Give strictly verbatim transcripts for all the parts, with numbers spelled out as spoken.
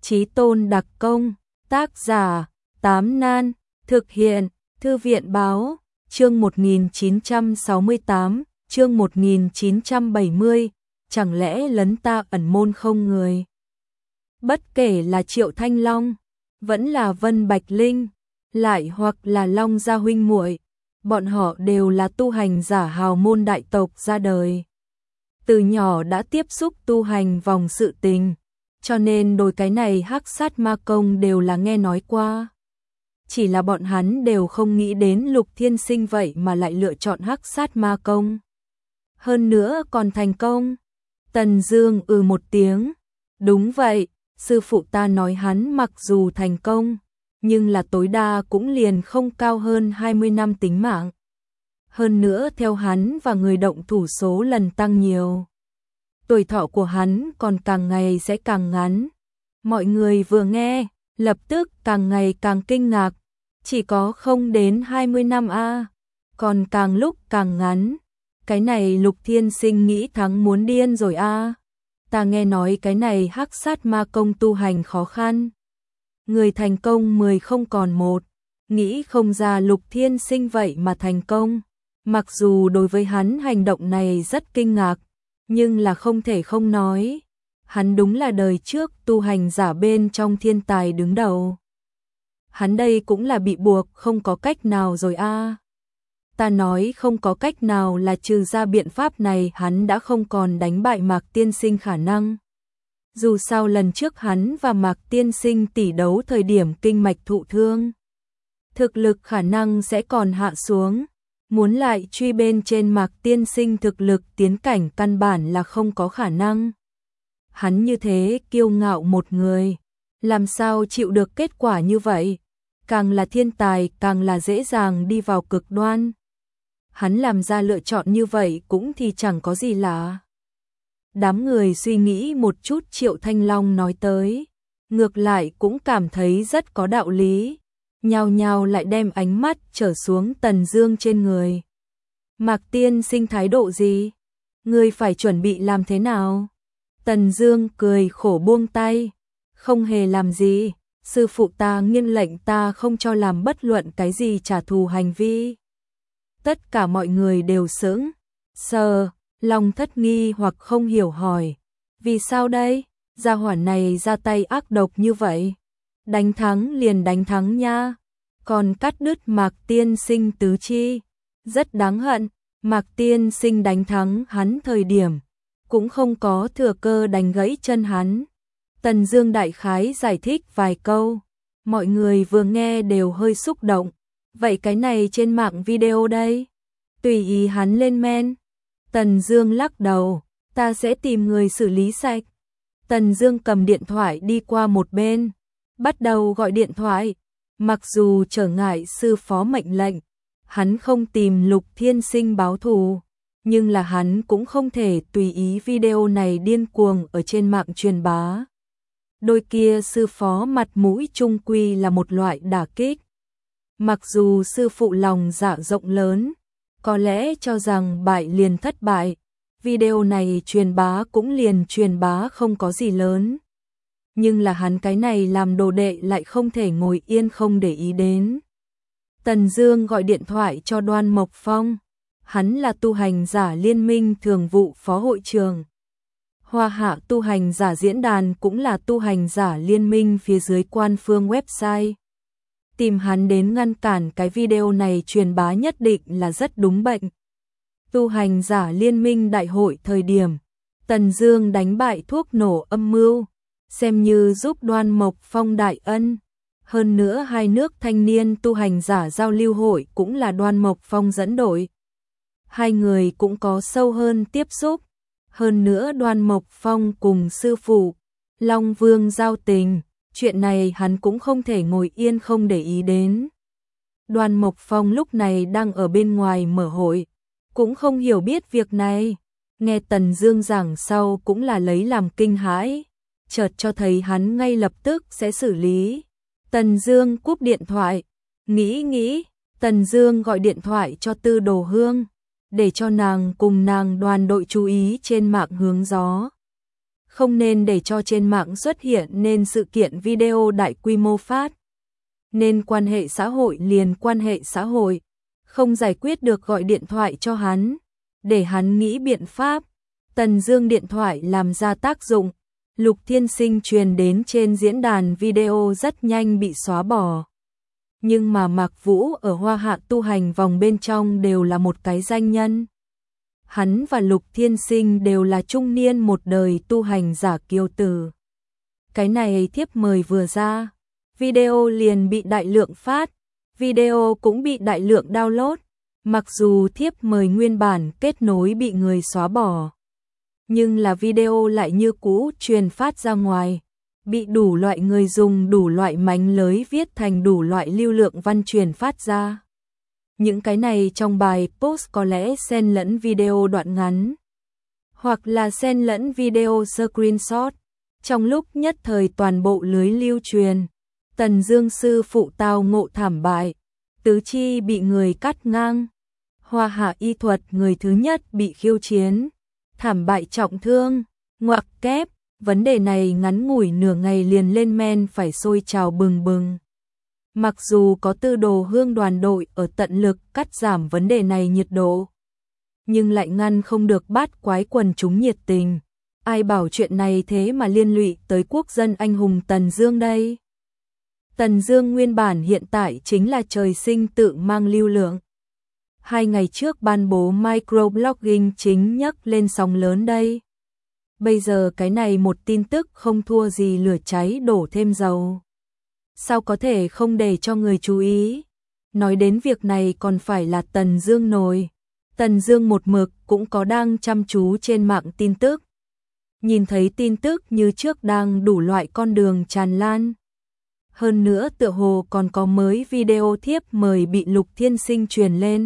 Chí Tôn đặc công, tác giả, Tám Nan, thực hiện, Thư viện báo, chương một nghìn chín trăm sáu mươi tám, chương một nghìn chín trăm bảy mươi, chẳng lẽ lấn ta ẩn môn không người. Bất kể là Triệu Thanh Long, vẫn là Vân Bạch Linh, lại hoặc là Long Gia huynh muội, bọn họ đều là tu hành giả hào môn đại tộc ra đời. Từ nhỏ đã tiếp xúc tu hành vòng sự tình, cho nên đôi cái này hắc sát ma công đều là nghe nói qua. Chỉ là bọn hắn đều không nghĩ đến Lục Thiên Sinh vậy mà lại lựa chọn hắc sát ma công. Hơn nữa còn thành công. Tần Dương ừ một tiếng. Đúng vậy, sư phụ ta nói hắn mặc dù thành công, nhưng là tối đa cũng liền không cao hơn hai mươi năm tính mạng. Hơn nữa theo hắn và người động thủ số lần tăng nhiều, tuổi thọ của hắn còn càng ngày sẽ càng ngắn. Mọi người vừa nghe, lập tức càng ngày càng kinh ngạc. Chỉ có không đến hai mươi năm a, à, còn càng lúc càng ngắn. Cái này Lục Thiên Sinh nghĩ thắng muốn điên rồi a. À. Ta nghe nói cái này hắc sát ma công tu hành khó khăn. Người thành công mười không còn một, nghĩ không ra Lục Thiên Sinh vậy mà thành công. Mặc dù đối với hắn hành động này rất kinh ngạc, nhưng là không thể không nói. Hắn đúng là đời trước tu hành giả bên trong thiên tài đứng đầu. Hắn đây cũng là bị buộc không có cách nào rồi a. À. Ta nói không có cách nào là trừ ra biện pháp này hắn đã không còn đánh bại Mạc Tiên Sinh khả năng. Dù sao lần trước hắn và Mạc Tiên Sinh tỷ đấu thời điểm kinh mạch thụ thương, thực lực khả năng sẽ còn hạ xuống. Muốn lại truy bên trên Mạc Tiên Sinh thực lực tiến cảnh căn bản là không có khả năng. Hắn như thế kiêu ngạo một người, làm sao chịu được kết quả như vậy? Càng là thiên tài càng là dễ dàng đi vào cực đoan. Hắn làm ra lựa chọn như vậy cũng thì chẳng có gì lạ. Đám người suy nghĩ một chút Triệu Thanh Long nói tới, ngược lại cũng cảm thấy rất có đạo lý. Nhao nhao lại đem ánh mắt trở xuống Tần Dương trên người. Mạc Tiên Sinh thái độ gì? Ngươi phải chuẩn bị làm thế nào? Tần Dương cười khổ buông tay. Không hề làm gì, sư phụ ta nghiêm lệnh ta không cho làm bất luận cái gì trả thù hành vi. Tất cả mọi người đều sững sờ, lòng thất nghi hoặc không hiểu hỏi. Vì sao đây? Gia hỏa này ra tay ác độc như vậy. Đánh thắng liền đánh thắng nha. Còn cắt đứt Mạc Tiên Sinh tứ chi. Rất đáng hận, Mạc Tiên Sinh đánh thắng hắn thời điểm, cũng không có thừa cơ đánh gãy chân hắn. Tần Dương đại khái giải thích vài câu. Mọi người vừa nghe đều hơi xúc động. Vậy cái này trên mạng video đây? Tùy ý hắn lên men. Tần Dương lắc đầu. Ta sẽ tìm người xử lý sạch. Tần Dương cầm điện thoại đi qua một bên, bắt đầu gọi điện thoại. Mặc dù trở ngại sư phó mệnh lệnh, hắn không tìm Lục Thiên Sinh báo thù, nhưng là hắn cũng không thể tùy ý video này điên cuồng ở trên mạng truyền bá. Đôi kia sư phó mặt mũi trung quy là một loại đả kích. Mặc dù sư phụ lòng dạ rộng lớn, có lẽ cho rằng bại liền thất bại, video này truyền bá cũng liền truyền bá không có gì lớn. Nhưng là hắn cái này làm đồ đệ lại không thể ngồi yên không để ý đến. Tần Dương gọi điện thoại cho Đoan Mộc Phong. Hắn là tu hành giả liên minh thường vụ phó hội trưởng. Hoa Hạ tu hành giả diễn đàn cũng là tu hành giả liên minh phía dưới quan phương website. Tìm hắn đến ngăn cản cái video này truyền bá nhất định là rất đúng bệnh. Tu hành giả liên minh đại hội thời điểm, Tần Dương đánh bại thuốc nổ âm mưu, xem như giúp Đoan Mộc Phong đại ân. Hơn nữa hai nước thanh niên tu hành giả giao lưu hội cũng là Đoan Mộc Phong dẫn đội. Hai người cũng có sâu hơn tiếp xúc. Hơn nữa Đoan Mộc Phong cùng sư phụ Long Vương giao tình, chuyện này hắn cũng không thể ngồi yên không để ý đến. Đoan Mộc Phong lúc này đang ở bên ngoài mở hội, cũng không hiểu biết việc này. Nghe Tần Dương giảng sau cũng là lấy làm kinh hãi, chợt cho thấy hắn ngay lập tức sẽ xử lý. Tần Dương cúp điện thoại, nghĩ nghĩ, Tần Dương gọi điện thoại cho Tư Đồ Hương, để cho nàng cùng nàng đoàn đội chú ý trên mạng hướng gió. Không nên để cho trên mạng xuất hiện nên sự kiện video đại quy mô phát. Nên quan hệ xã hội liền quan hệ xã hội. Không giải quyết được gọi điện thoại cho hắn. Để hắn nghĩ biện pháp. Tần Dương điện thoại làm ra tác dụng. Lục Thiên Sinh truyền đến trên diễn đàn video rất nhanh bị xóa bỏ. Nhưng mà Mạc Vũ ở Hoa Hạ tu hành vòng bên trong đều là một cái danh nhân. Hắn và Lục Thiên Sinh đều là trung niên một đời tu hành giả kiêu tử. Cái này thiếp mời vừa ra, video liền bị đại lượng phát, video cũng bị đại lượng download. Mặc dù thiếp mời nguyên bản kết nối bị người xóa bỏ, nhưng là video lại như cũ truyền phát ra ngoài, bị đủ loại người dùng đủ loại mánh lới viết thành đủ loại lưu lượng văn truyền phát ra. Những cái này trong bài post có lẽ xen lẫn video đoạn ngắn, hoặc là xen lẫn video screenshot. Trong lúc nhất thời toàn bộ lưới lưu truyền, Tần Dương sư phụ tao ngộ thảm bại, tứ chi bị người cắt ngang, Hoa Hạ y thuật người thứ nhất bị khiêu chiến, thảm bại trọng thương, ngoặc kép. Vấn đề này ngắn ngủi nửa ngày liền lên men phải sôi trào bừng bừng. Mặc dù có Tư Đồ Hương đoàn đội ở tận lực cắt giảm vấn đề này nhiệt độ, nhưng lại ngăn không được bát quái quần chúng nhiệt tình. Ai bảo chuyện này thế mà liên lụy tới quốc dân anh hùng Tần Dương đây? Tần Dương nguyên bản hiện tại chính là trời sinh tự mang lưu lượng. Hai ngày trước ban bố microblogging chính nhấc lên sóng lớn đây. Bây giờ cái này một tin tức không thua gì lửa cháy đổ thêm dầu. Sao có thể không để cho người chú ý? Nói đến việc này còn phải là Tần Dương nổi. Tần Dương một mực cũng có đang chăm chú trên mạng tin tức. Nhìn thấy tin tức như trước đang đủ loại con đường tràn lan. Hơn nữa tựa hồ còn có mới video thiếp mời bị Lục Thiên Sinh truyền lên.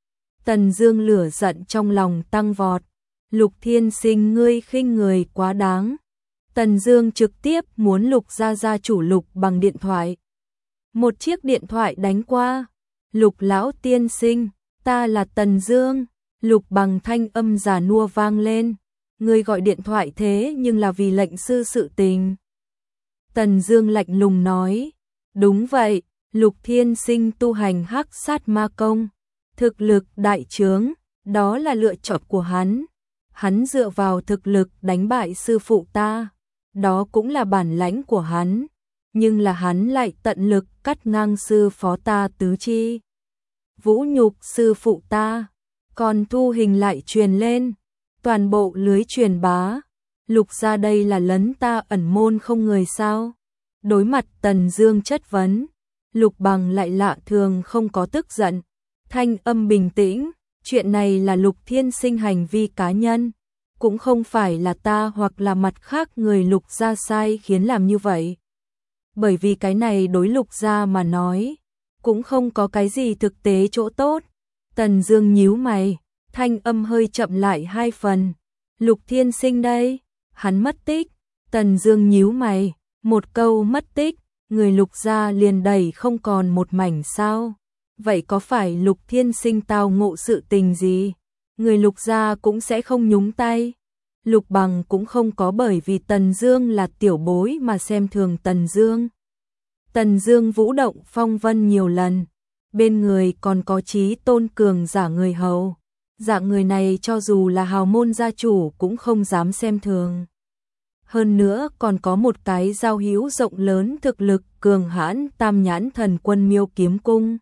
Tần Dương lửa giận trong lòng tăng vọt. Lục Thiên Sinh ngươi khinh người quá đáng. Tần Dương trực tiếp muốn Lục gia gia chủ Lục bằng điện thoại. Một chiếc điện thoại đánh qua. Lục lão tiên sinh, ta là Tần Dương. Lục bằng thanh âm già nua vang lên. Ngươi gọi điện thoại thế nhưng là vì lệnh sư sự tình. Tần Dương lạnh lùng nói. Đúng vậy, Lục Thiên Sinh tu hành hắc sát ma công. Thực lực đại trướng, đó là lựa chọn của hắn. Hắn dựa vào thực lực đánh bại sư phụ ta, đó cũng là bản lãnh của hắn, nhưng là hắn lại tận lực cắt ngang sư phó ta tứ chi. Vũ nhục sư phụ ta, còn thu hình lại truyền lên, toàn bộ lưới truyền bá. Lục gia đây là lấn ta ẩn môn không người sao? Đối mặt Tần Dương chất vấn, Lục bằng lại lạ thường không có tức giận, thanh âm bình tĩnh. Chuyện này là Lục Thiên Sinh hành vi cá nhân, cũng không phải là ta hoặc là mặt khác người Lục gia sai khiến làm như vậy. Bởi vì cái này đối Lục gia mà nói, cũng không có cái gì thực tế chỗ tốt. Tần Dương nhíu mày, thanh âm hơi chậm lại hai phần. Lục Thiên Sinh đây, hắn mất tích. Tần Dương nhíu mày, một câu mất tích, người Lục gia liền đầy không còn một mảnh sao? Vậy có phải Lục Thiên Sinh tao ngộ sự tình gì? Người Lục gia cũng sẽ không nhúng tay. Lục bằng cũng không có bởi vì Tần Dương là tiểu bối mà xem thường Tần Dương. Tần Dương vũ động phong vân nhiều lần, bên người còn có Chí Tôn cường giả người hầu. Dạng người này cho dù là hào môn gia chủ cũng không dám xem thường. Hơn nữa còn có một cái giao hữu rộng lớn thực lực cường hãn Tam Nhãn Thần Quân Miêu Kiếm Cung.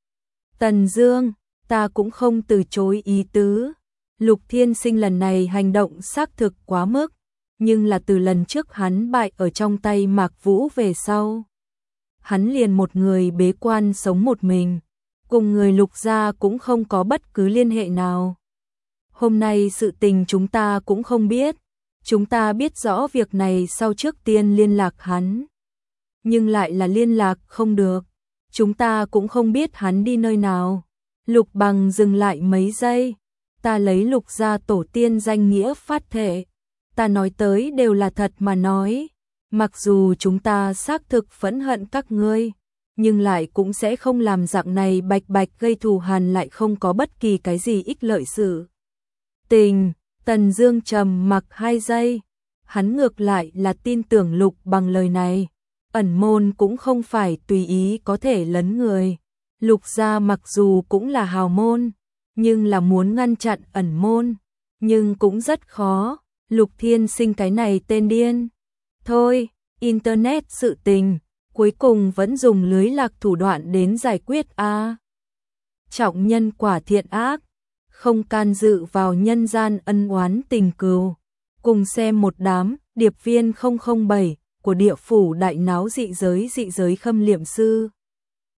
Tần Dương, ta cũng không từ chối ý tứ. Lục Thiên Sinh lần này hành động xác thực quá mức, nhưng là từ lần trước hắn bại ở trong tay Mạc Vũ về sau, hắn liền một người bế quan sống một mình, cùng người Lục gia cũng không có bất cứ liên hệ nào. Hôm nay sự tình chúng ta cũng không biết, chúng ta biết rõ việc này sau trước tiên liên lạc hắn, nhưng lại là liên lạc không được. Chúng ta cũng không biết hắn đi nơi nào. Lục bằng dừng lại mấy giây. Ta lấy Lục gia tổ tiên danh nghĩa phát thệ. Ta nói tới đều là thật mà nói. Mặc dù chúng ta xác thực phẫn hận các ngươi, nhưng lại cũng sẽ không làm dạng này bạch bạch gây thù hằn lại không có bất kỳ cái gì ích lợi sự tình. Tần Dương trầm mặc hai giây. hắn ngược lại là tin tưởng Lục Bằng lời này. Ẩn môn cũng không phải tùy ý có thể lấn người. Lục gia mặc dù cũng là hào môn, nhưng là muốn ngăn chặn ẩn môn, nhưng cũng rất khó. Lục Thiên Sinh cái này tên điên. Thôi, Internet sự tình, cuối cùng vẫn dùng lưới lạc thủ đoạn đến giải quyết a. À, trọng nhân quả thiện ác, không can dự vào nhân gian ân oán tình cừu. Cùng xem một đám điệp viên không không bảy của địa phủ đại náo dị giới dị giới khâm liệm sư.